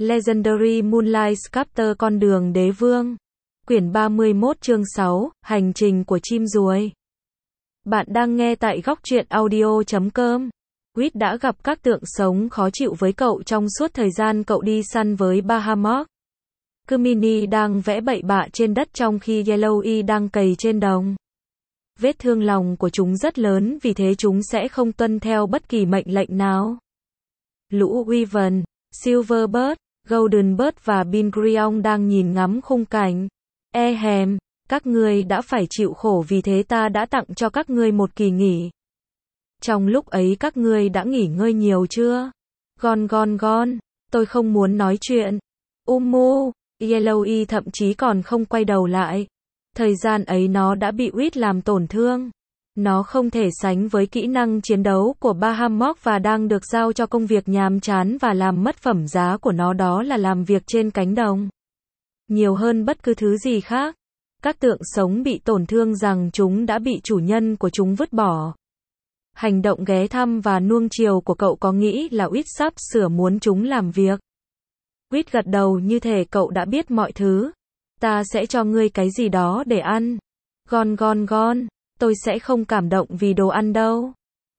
Legendary Moonlight Sculptor Con đường đế vương. Quyển 31 chương 6, Hành trình của chim ruồi. Bạn đang nghe tại góc truyện audio.com. Quýt đã gặp các tượng sống khó chịu với cậu trong suốt thời gian cậu đi săn với Bahamut. Kumini đang vẽ bậy bạ trên đất trong khi Yellowy đang cày trên đồng. Vết thương lòng của chúng rất lớn, vì thế chúng sẽ không tuân theo bất kỳ mệnh lệnh nào. Lũ Wyvern, Silverbird, Goldenbird và Bingrion đang nhìn ngắm khung cảnh. Hèm, các ngươi đã phải chịu khổ, vì thế ta đã tặng cho các ngươi một kỳ nghỉ. Trong lúc ấy các ngươi đã nghỉ ngơi nhiều chưa? Gon, tôi không muốn nói chuyện. Yellowy thậm chí còn không quay đầu lại. Thời gian ấy nó đã bị Quýt làm tổn thương. Nó không thể sánh với kỹ năng chiến đấu của Bahamut và đang được giao cho công việc nhàm chán và làm mất phẩm giá của nó, đó là làm việc trên cánh đồng. Nhiều hơn bất cứ thứ gì khác. Các tượng sống bị tổn thương rằng chúng đã bị chủ nhân của chúng vứt bỏ. Hành động ghé thăm và nuông chiều của cậu có nghĩ là Quýt sắp sửa muốn chúng làm việc. Quýt gật đầu như thể cậu đã biết mọi thứ. Ta sẽ cho ngươi cái gì đó để ăn. Gon, tôi sẽ không cảm động vì đồ ăn đâu.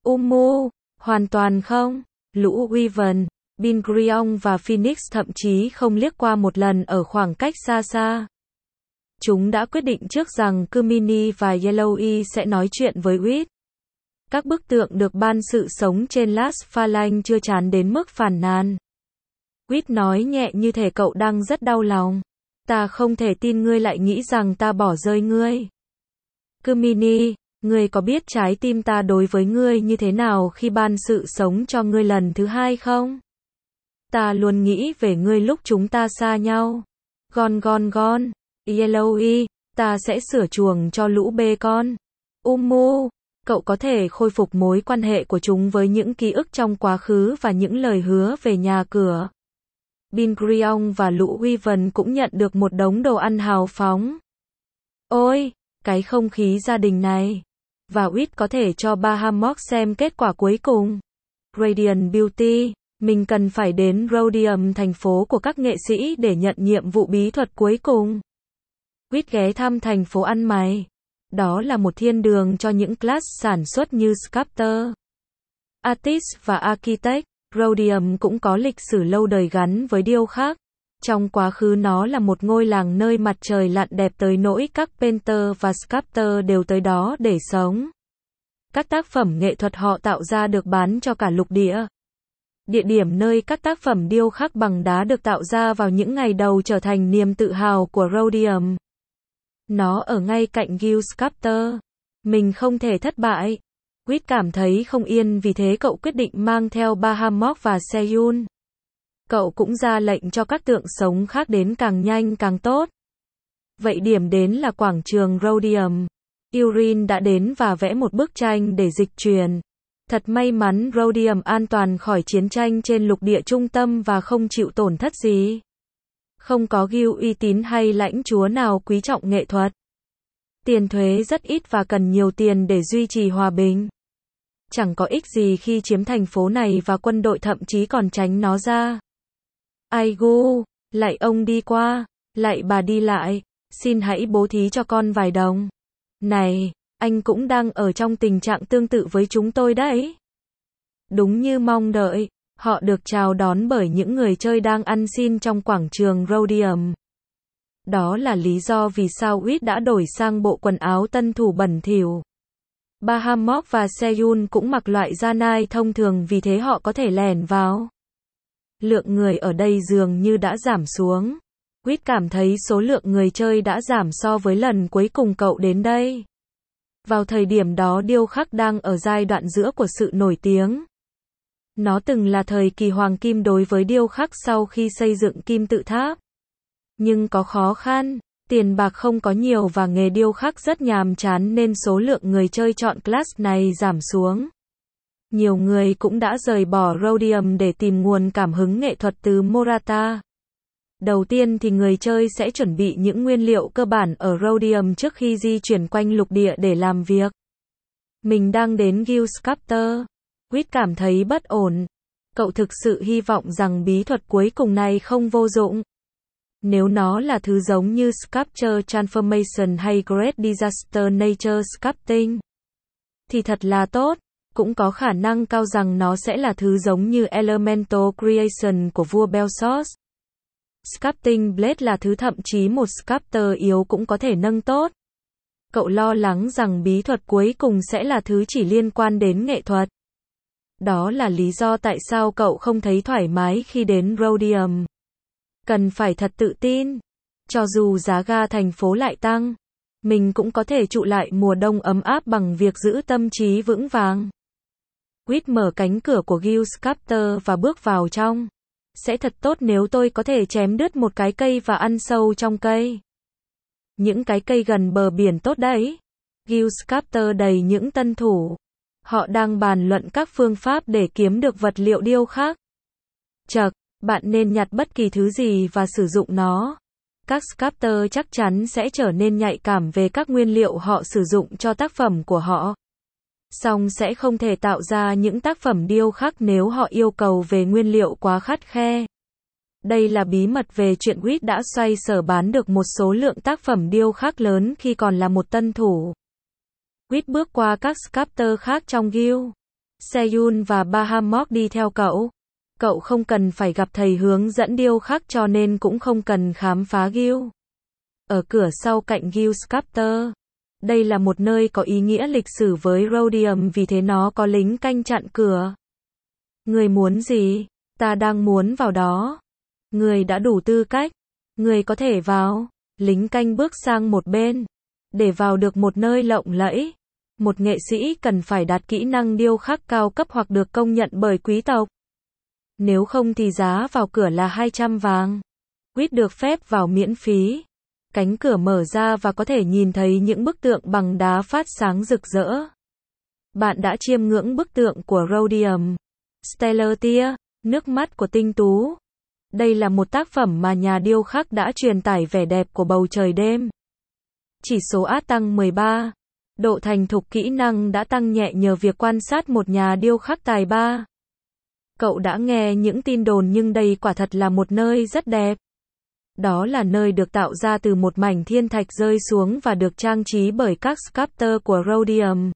Hoàn toàn không. Lũ Wyvern, Bingrion và Phoenix thậm chí không liếc qua một lần ở khoảng cách xa xa. Chúng đã quyết định trước rằng Kumini và Yellowy sẽ nói chuyện với Quýt. Các bức tượng được ban sự sống trên Las Phalanx chưa chán đến mức phàn nàn. Quýt nói nhẹ như thể cậu đang rất đau lòng. Ta không thể tin ngươi lại nghĩ rằng ta bỏ rơi ngươi. Kumini, ngươi có biết trái tim ta đối với ngươi như thế nào khi ban sự sống cho ngươi lần thứ hai không? Ta luôn nghĩ về ngươi lúc chúng ta xa nhau. Gon, Yellowy, ta sẽ sửa chuồng cho lũ bê con. Cậu có thể khôi phục mối quan hệ của chúng với những ký ức trong quá khứ và những lời hứa về nhà cửa. Bingrion và lũ Wyvern cũng nhận được một đống đồ ăn hào phóng. Ôi, cái không khí gia đình này. Và Quýt có thể cho Bahamut xem kết quả cuối cùng. Radiant Beauty, mình cần phải đến Rhodium, thành phố của các nghệ sĩ, để nhận nhiệm vụ bí thuật cuối cùng. Quýt ghé thăm thành phố ăn mày. Đó là một thiên đường cho những class sản xuất như Sculptor, Artist và Architect. Rhodium cũng có lịch sử lâu đời gắn với điêu khắc. Trong quá khứ nó là một ngôi làng nơi mặt trời lặn đẹp tới nỗi các painter và sculptor đều tới đó để sống. Các tác phẩm nghệ thuật họ tạo ra được bán cho cả lục địa. Địa điểm nơi các tác phẩm điêu khắc bằng đá được tạo ra vào những ngày đầu trở thành niềm tự hào của Rhodium. Nó ở ngay cạnh Guild Sculptor. Mình không thể thất bại. Quýt cảm thấy không yên, vì thế cậu quyết định mang theo Bahamut và Seyun. Cậu cũng ra lệnh cho các tượng sống khác đến càng nhanh càng tốt. Vậy điểm đến là quảng trường Rhodium. Urin đã đến và vẽ một bức tranh để dịch truyền. Thật may mắn Rhodium an toàn khỏi chiến tranh trên lục địa trung tâm và không chịu tổn thất gì. Không có guild uy tín hay lãnh chúa nào quý trọng nghệ thuật. Tiền thuế rất ít và cần nhiều tiền để duy trì hòa bình. Chẳng có ích gì khi chiếm thành phố này và quân đội thậm chí còn tránh nó ra. Aigu, lạy ông đi qua, lạy bà đi lại, xin hãy bố thí cho con vài đồng. Này, anh cũng đang ở trong tình trạng tương tự với chúng tôi đấy. Đúng như mong đợi, họ được chào đón bởi những người chơi đang ăn xin trong quảng trường Rhodium. Đó là lý do vì sao Quýt đã đổi sang bộ quần áo tân thủ bẩn thỉu. Bahamut và Seyun cũng mặc loại da nai thông thường, vì thế họ có thể lẻn vào. Lượng người ở đây dường như đã giảm xuống. Quýt cảm thấy số lượng người chơi đã giảm so với lần cuối cùng cậu đến đây. Vào thời điểm đó điêu khắc đang ở giai đoạn giữa của sự nổi tiếng. Nó từng là thời kỳ hoàng kim đối với điêu khắc sau khi xây dựng kim tự tháp. Nhưng có khó khăn, tiền bạc không có nhiều và nghề điêu khắc rất nhàm chán nên số lượng người chơi chọn class này giảm xuống. Nhiều người cũng đã rời bỏ Rhodium để tìm nguồn cảm hứng nghệ thuật từ Morata. Đầu tiên thì người chơi sẽ chuẩn bị những nguyên liệu cơ bản ở Rhodium trước khi di chuyển quanh lục địa để làm việc. Mình đang đến Guild Sculptor. Quýt cảm thấy bất ổn. Cậu thực sự hy vọng rằng bí thuật cuối cùng này không vô dụng. Nếu nó là thứ giống như Sculpture Transformation hay Great Disaster Nature Sculpting, thì thật là tốt. Cũng có khả năng cao rằng nó sẽ là thứ giống như Elemental Creation của vua Belsos. Sculpting Blade là thứ thậm chí một sculptor yếu cũng có thể nâng tốt. Cậu lo lắng rằng bí thuật cuối cùng sẽ là thứ chỉ liên quan đến nghệ thuật. Đó là lý do tại sao cậu không thấy thoải mái khi đến Rhodium. Cần phải thật tự tin. Cho dù giá ga thành phố lại tăng, mình cũng có thể trụ lại mùa đông ấm áp bằng việc giữ tâm trí vững vàng. Quýt mở cánh cửa của Guild Sculptor và bước vào trong. Sẽ thật tốt nếu tôi có thể chém đứt một cái cây và ăn sâu trong cây. Những cái cây gần bờ biển tốt đấy. Guild Sculptor đầy những tân thủ. Họ đang bàn luận các phương pháp để kiếm được vật liệu điêu khắc. Chậc, bạn nên nhặt bất kỳ thứ gì và sử dụng nó. Các sculptor chắc chắn sẽ trở nên nhạy cảm về các nguyên liệu họ sử dụng cho tác phẩm của họ. Song sẽ không thể tạo ra những tác phẩm điêu khắc nếu họ yêu cầu về nguyên liệu quá khắt khe. Đây là bí mật về chuyện Quýt đã xoay sở bán được một số lượng tác phẩm điêu khắc lớn khi còn là một tân thủ. Quýt bước qua các sculptor khác trong guild. Seyun và Bahamut đi theo cậu. Cậu không cần phải gặp thầy hướng dẫn điêu khắc cho nên cũng không cần khám phá guild. Ở cửa sau cạnh Guild Sculptor. Đây là một nơi có ý nghĩa lịch sử với Rhodium vì thế nó có lính canh chặn cửa. Người muốn gì? Ta đang muốn vào đó. Người đã đủ tư cách. Người có thể vào. Lính canh bước sang một bên. Để vào được một nơi lộng lẫy, một nghệ sĩ cần phải đạt kỹ năng điêu khắc cao cấp hoặc được công nhận bởi quý tộc. Nếu không thì giá vào cửa là 200 vàng. Quýt được phép vào miễn phí. Cánh cửa mở ra và có thể nhìn thấy những bức tượng bằng đá phát sáng rực rỡ. Bạn đã chiêm ngưỡng bức tượng của Rhodium. Stellar Tear, nước mắt của tinh tú. Đây là một tác phẩm mà nhà điêu khắc đã truyền tải vẻ đẹp của bầu trời đêm. Chỉ số át tăng 13. Độ thành thục kỹ năng đã tăng nhẹ nhờ việc quan sát một nhà điêu khắc tài ba. Cậu đã nghe những tin đồn nhưng đây quả thật là một nơi rất đẹp. Đó là nơi được tạo ra từ một mảnh thiên thạch rơi xuống và được trang trí bởi các sculptor của Rhodium.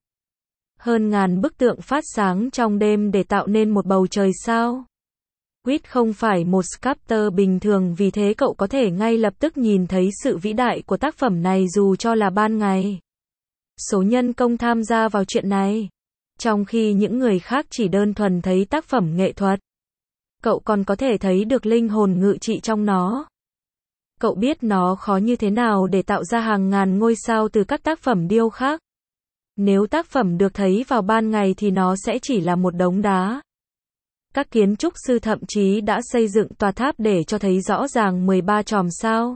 Hơn ngàn bức tượng phát sáng trong đêm để tạo nên một bầu trời sao. Quýt không phải một sculptor bình thường vì thế cậu có thể ngay lập tức nhìn thấy sự vĩ đại của tác phẩm này dù cho là ban ngày. Số nhân công tham gia vào chuyện này. Trong khi những người khác chỉ đơn thuần thấy tác phẩm nghệ thuật. Cậu còn có thể thấy được linh hồn ngự trị trong nó. Cậu biết nó khó như thế nào để tạo ra hàng ngàn ngôi sao từ các tác phẩm điêu khắc. Nếu tác phẩm được thấy vào ban ngày thì nó sẽ chỉ là một đống đá. Các kiến trúc sư thậm chí đã xây dựng tòa tháp để cho thấy rõ ràng 13 chòm sao.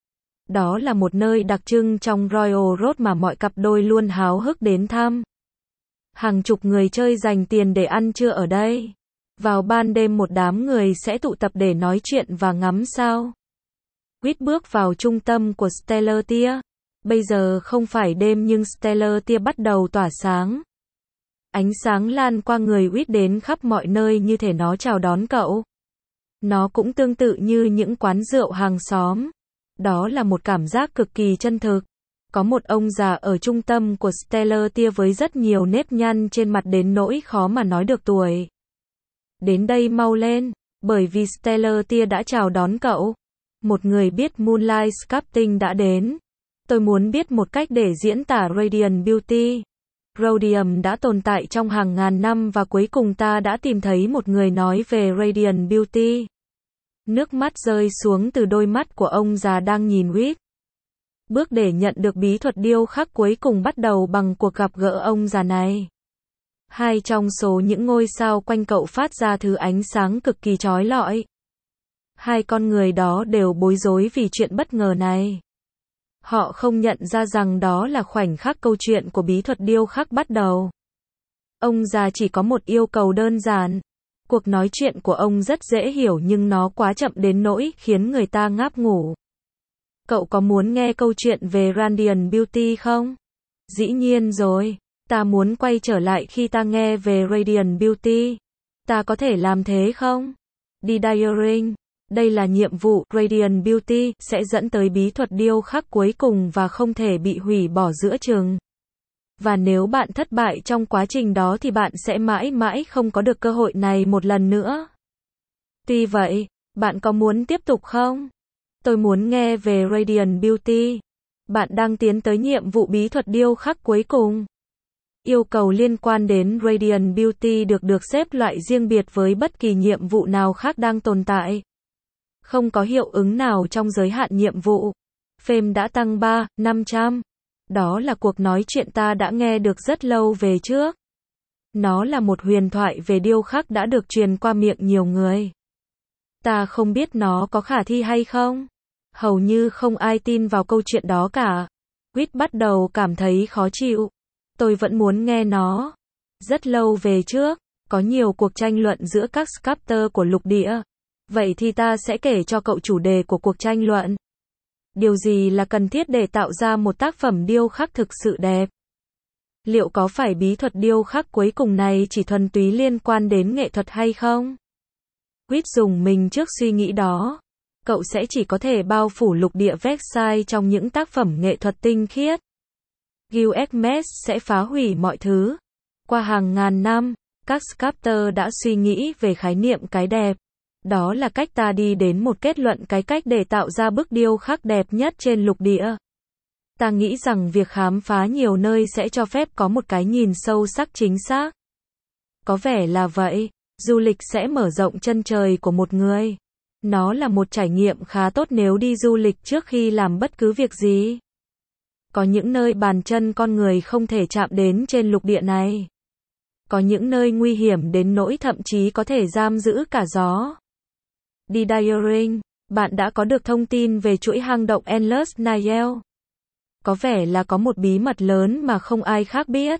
Đó là một nơi đặc trưng trong Royal Road mà mọi cặp đôi luôn háo hức đến thăm. Hàng chục người chơi dành tiền để ăn trưa ở đây. Vào ban đêm một đám người sẽ tụ tập để nói chuyện và ngắm sao. Quýt bước vào trung tâm của Stellar Tear. Bây giờ không phải đêm nhưng Stellar Tear bắt đầu tỏa sáng. Ánh sáng lan qua người Quýt đến khắp mọi nơi như thể nó chào đón cậu. Nó cũng tương tự như những quán rượu hàng xóm. Đó là một cảm giác cực kỳ chân thực. Có một ông già ở trung tâm của Stellar Tear với rất nhiều nếp nhăn trên mặt đến nỗi khó mà nói được tuổi. Đến đây mau lên, bởi vì Stellar Tear đã chào đón cậu. Một người biết Moonlight Sculpting đã đến. Tôi muốn biết một cách để diễn tả Radiant Beauty. Rhodium đã tồn tại trong hàng ngàn năm và cuối cùng ta đã tìm thấy một người nói về Radiant Beauty. Nước mắt rơi xuống từ đôi mắt của ông già đang nhìn Quýt. Bước để nhận được bí thuật điêu khắc cuối cùng bắt đầu bằng cuộc gặp gỡ ông già này. Hai trong số những ngôi sao quanh cậu phát ra thứ ánh sáng cực kỳ chói lọi. Hai con người đó đều bối rối vì chuyện bất ngờ này. Họ không nhận ra rằng đó là khoảnh khắc câu chuyện của bí thuật điêu khắc bắt đầu. Ông già chỉ có một yêu cầu đơn giản. Cuộc nói chuyện của ông rất dễ hiểu nhưng nó quá chậm đến nỗi khiến người ta ngáp ngủ. Cậu có muốn nghe câu chuyện về Radiant Beauty không? Dĩ nhiên rồi. Ta muốn quay trở lại khi ta nghe về Radiant Beauty. Ta có thể làm thế không? Đi Diaring. Đây là nhiệm vụ, Radiant Beauty, sẽ dẫn tới bí thuật điêu khắc cuối cùng và không thể bị hủy bỏ giữa chừng. Và nếu bạn thất bại trong quá trình đó thì bạn sẽ mãi mãi không có được cơ hội này một lần nữa. Tuy vậy, bạn có muốn tiếp tục không? Tôi muốn nghe về Radiant Beauty. Bạn đang tiến tới nhiệm vụ bí thuật điêu khắc cuối cùng. Yêu cầu liên quan đến Radiant Beauty được xếp loại riêng biệt với bất kỳ nhiệm vụ nào khác đang tồn tại. Không có hiệu ứng nào trong giới hạn nhiệm vụ. Fame đã tăng 500. Đó là cuộc nói chuyện ta đã nghe được rất lâu về trước. Nó là một huyền thoại về điêu khắc đã được truyền qua miệng nhiều người. Ta không biết nó có khả thi hay không. Hầu như không ai tin vào câu chuyện đó cả. Quýt bắt đầu cảm thấy khó chịu. Tôi vẫn muốn nghe nó. Rất lâu về trước, có nhiều cuộc tranh luận giữa các sculptor của lục địa. Vậy thì ta sẽ kể cho cậu chủ đề của cuộc tranh luận. Điều gì là cần thiết để tạo ra một tác phẩm điêu khắc thực sự đẹp? Liệu có phải bí thuật điêu khắc cuối cùng này chỉ thuần túy liên quan đến nghệ thuật hay không? Quýt dùng mình trước suy nghĩ đó. Cậu sẽ chỉ có thể bao phủ lục địa Versailles trong những tác phẩm nghệ thuật tinh khiết. Gilgamesh sẽ phá hủy mọi thứ. Qua hàng ngàn năm, các sculptor đã suy nghĩ về khái niệm cái đẹp. Đó là cách ta đi đến một kết luận cái cách để tạo ra bức điêu khắc đẹp nhất trên lục địa. Ta nghĩ rằng việc khám phá nhiều nơi sẽ cho phép có một cái nhìn sâu sắc chính xác. Có vẻ là vậy, du lịch sẽ mở rộng chân trời của một người. Nó là một trải nghiệm khá tốt nếu đi du lịch trước khi làm bất cứ việc gì. Có những nơi bàn chân con người không thể chạm đến trên lục địa này. Có những nơi nguy hiểm đến nỗi thậm chí có thể giam giữ cả gió. Đi Diaring, bạn đã có được thông tin về chuỗi hang động Endless Nile. Có vẻ là có một bí mật lớn mà không ai khác biết.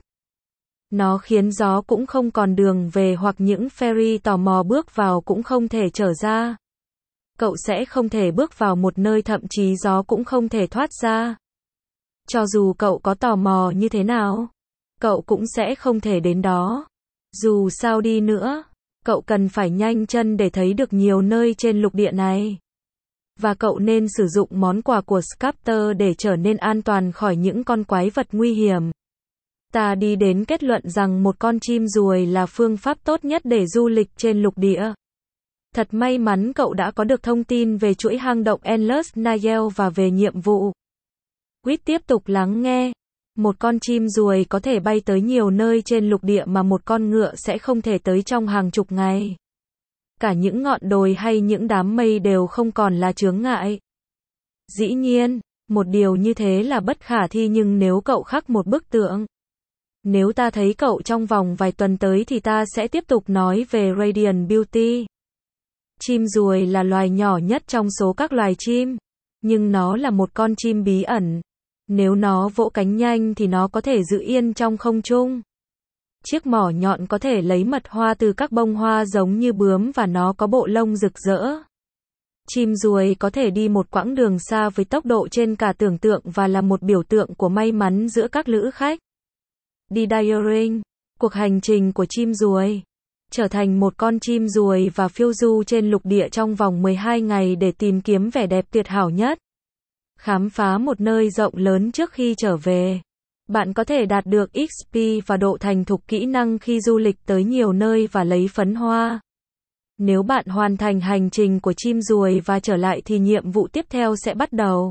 Nó khiến gió cũng không còn đường về hoặc những ferry tò mò bước vào cũng không thể trở ra. Cậu sẽ không thể bước vào một nơi thậm chí gió cũng không thể thoát ra. Cho dù cậu có tò mò như thế nào, cậu cũng sẽ không thể đến đó. Dù sao đi nữa, cậu cần phải nhanh chân để thấy được nhiều nơi trên lục địa này. Và cậu nên sử dụng món quà của sculptor để trở nên an toàn khỏi những con quái vật nguy hiểm. Ta đi đến kết luận rằng một con chim ruồi là phương pháp tốt nhất để du lịch trên lục địa. Thật may mắn cậu đã có được thông tin về chuỗi hang động Endless Nile và về nhiệm vụ. Quýt tiếp tục lắng nghe. Một con chim ruồi có thể bay tới nhiều nơi trên lục địa mà một con ngựa sẽ không thể tới trong hàng chục ngày. Cả những ngọn đồi hay những đám mây đều không còn là chướng ngại. Dĩ nhiên, một điều như thế là bất khả thi nhưng nếu cậu khắc một bức tượng. Nếu ta thấy cậu trong vòng vài tuần tới thì ta sẽ tiếp tục nói về Radiant Beauty. Chim ruồi là loài nhỏ nhất trong số các loài chim. Nhưng nó là một con chim bí ẩn. Nếu nó vỗ cánh nhanh thì nó có thể giữ yên trong không trung. Chiếc mỏ nhọn có thể lấy mật hoa từ các bông hoa giống như bướm và nó có bộ lông rực rỡ. Chim ruồi có thể đi một quãng đường xa với tốc độ trên cả tưởng tượng và là một biểu tượng của may mắn giữa các lữ khách. Đi Diaring, cuộc hành trình của chim ruồi. Trở thành một con chim ruồi và phiêu du trên lục địa trong vòng 12 ngày để tìm kiếm vẻ đẹp tuyệt hảo nhất. Khám phá một nơi rộng lớn trước khi trở về. Bạn có thể đạt được XP và độ thành thục kỹ năng khi du lịch tới nhiều nơi và lấy phấn hoa. Nếu bạn hoàn thành hành trình của chim ruồi và trở lại thì nhiệm vụ tiếp theo sẽ bắt đầu.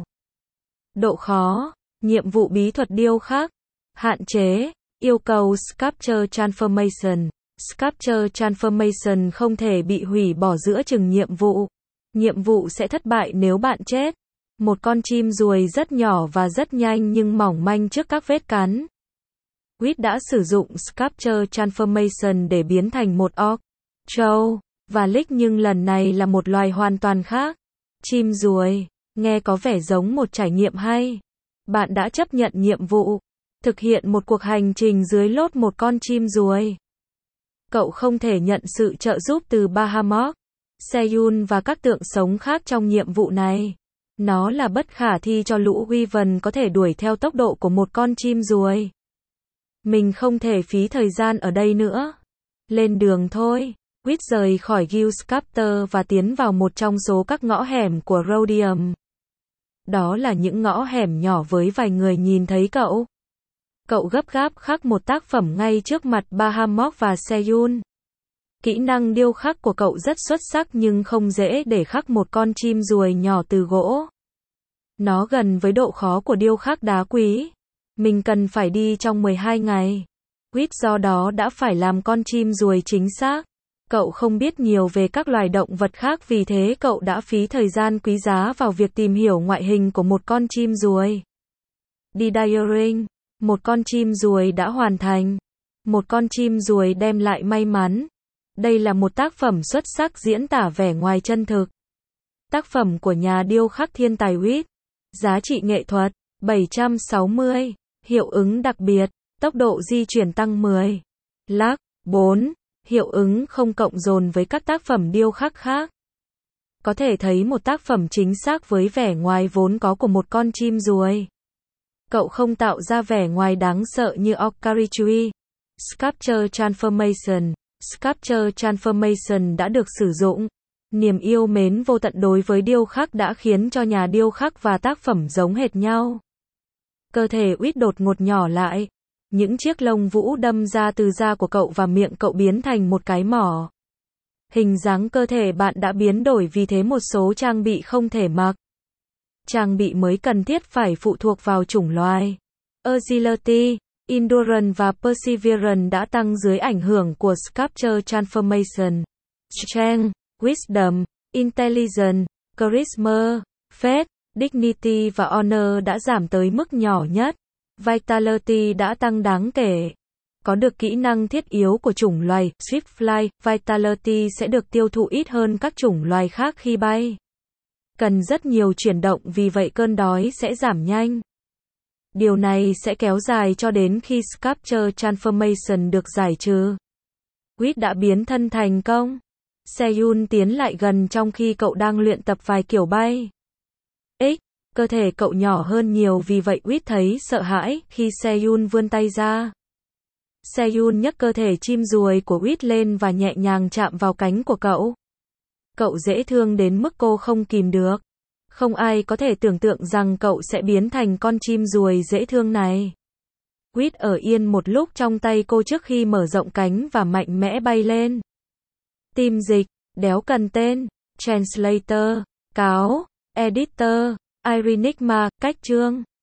Độ khó, nhiệm vụ bí thuật điêu khắc. Hạn chế, yêu cầu Sculpture Transformation. Sculpture Transformation không thể bị hủy bỏ giữa chừng nhiệm vụ. Nhiệm vụ sẽ thất bại nếu bạn chết. Một con chim ruồi rất nhỏ và rất nhanh nhưng mỏng manh trước các vết cắn. Quýt đã sử dụng Sculpture Transformation để biến thành một orc, trâu, và lick nhưng lần này là một loài hoàn toàn khác. Chim ruồi, nghe có vẻ giống một trải nghiệm hay. Bạn đã chấp nhận nhiệm vụ. Thực hiện một cuộc hành trình dưới lốt một con chim ruồi. Cậu không thể nhận sự trợ giúp từ Bahamut, Seiyun và các tượng sống khác trong nhiệm vụ này. Nó là bất khả thi cho lũ Wyvern có thể đuổi theo tốc độ của một con chim ruồi. Mình không thể phí thời gian ở đây nữa. Lên đường thôi. Quýt rời khỏi Gilscapter và tiến vào một trong số các ngõ hẻm của Rhodium. Đó là những ngõ hẻm nhỏ với vài người nhìn thấy cậu. Cậu gấp gáp khắc một tác phẩm ngay trước mặt Bahamut và Seyun. Kỹ năng điêu khắc của cậu rất xuất sắc nhưng không dễ để khắc một con chim ruồi nhỏ từ gỗ. Nó gần với độ khó của điêu khắc đá quý. Mình cần phải đi trong 12 ngày. Quýt do đó đã phải làm con chim ruồi chính xác. Cậu không biết nhiều về các loài động vật khác vì thế cậu đã phí thời gian quý giá vào việc tìm hiểu ngoại hình của một con chim ruồi. Desiring, một con chim ruồi đã hoàn thành. Một con chim ruồi đem lại may mắn. Đây là một tác phẩm xuất sắc diễn tả vẻ ngoài chân thực. Tác phẩm của nhà điêu khắc thiên tài Quýt. Giá trị nghệ thuật 760, hiệu ứng đặc biệt, tốc độ di chuyển tăng 10. Lag 4, hiệu ứng không cộng dồn với các tác phẩm điêu khắc khác. Có thể thấy một tác phẩm chính xác với vẻ ngoài vốn có của một con chim ruồi. Cậu không tạo ra vẻ ngoài đáng sợ như Okarichui. Sculpture Transformation. Sculpture Transformation đã được sử dụng. Niềm yêu mến vô tận đối với điêu khắc đã khiến cho nhà điêu khắc và tác phẩm giống hệt nhau. Cơ thể Quýt đột ngột nhỏ lại. Những chiếc lông vũ đâm ra từ da của cậu và miệng cậu biến thành một cái mỏ. Hình dáng cơ thể bạn đã biến đổi vì thế một số trang bị không thể mặc. Trang bị mới cần thiết phải phụ thuộc vào chủng loài. Agility, Endurance và Perseverance đã tăng dưới ảnh hưởng của Sculpture Transformation. Strength, Wisdom, Intelligence, Charisma, Faith, Dignity và Honor đã giảm tới mức nhỏ nhất. Vitality đã tăng đáng kể. Có được kỹ năng thiết yếu của chủng loài Swiftfly, Vitality sẽ được tiêu thụ ít hơn các chủng loài khác khi bay. Cần rất nhiều chuyển động vì vậy cơn đói sẽ giảm nhanh. Điều này sẽ kéo dài cho đến khi Sculpture Transformation được giải trừ. Quýt đã biến thân thành công. Seyun tiến lại gần trong khi cậu đang luyện tập vài kiểu bay. Cơ thể cậu nhỏ hơn nhiều vì vậy Quýt thấy sợ hãi khi Seyun vươn tay ra. Seyun nhấc cơ thể chim ruồi của Quýt lên và nhẹ nhàng chạm vào cánh của cậu. Cậu dễ thương đến mức cô không kìm được. Không ai có thể tưởng tượng rằng cậu sẽ biến thành con chim ruồi dễ thương này. Quýt ở yên một lúc trong tay cô trước khi mở rộng cánh và mạnh mẽ bay lên. Tim dịch, đéo cần tên, translator, cáo, editor, Irenigma, cách chương.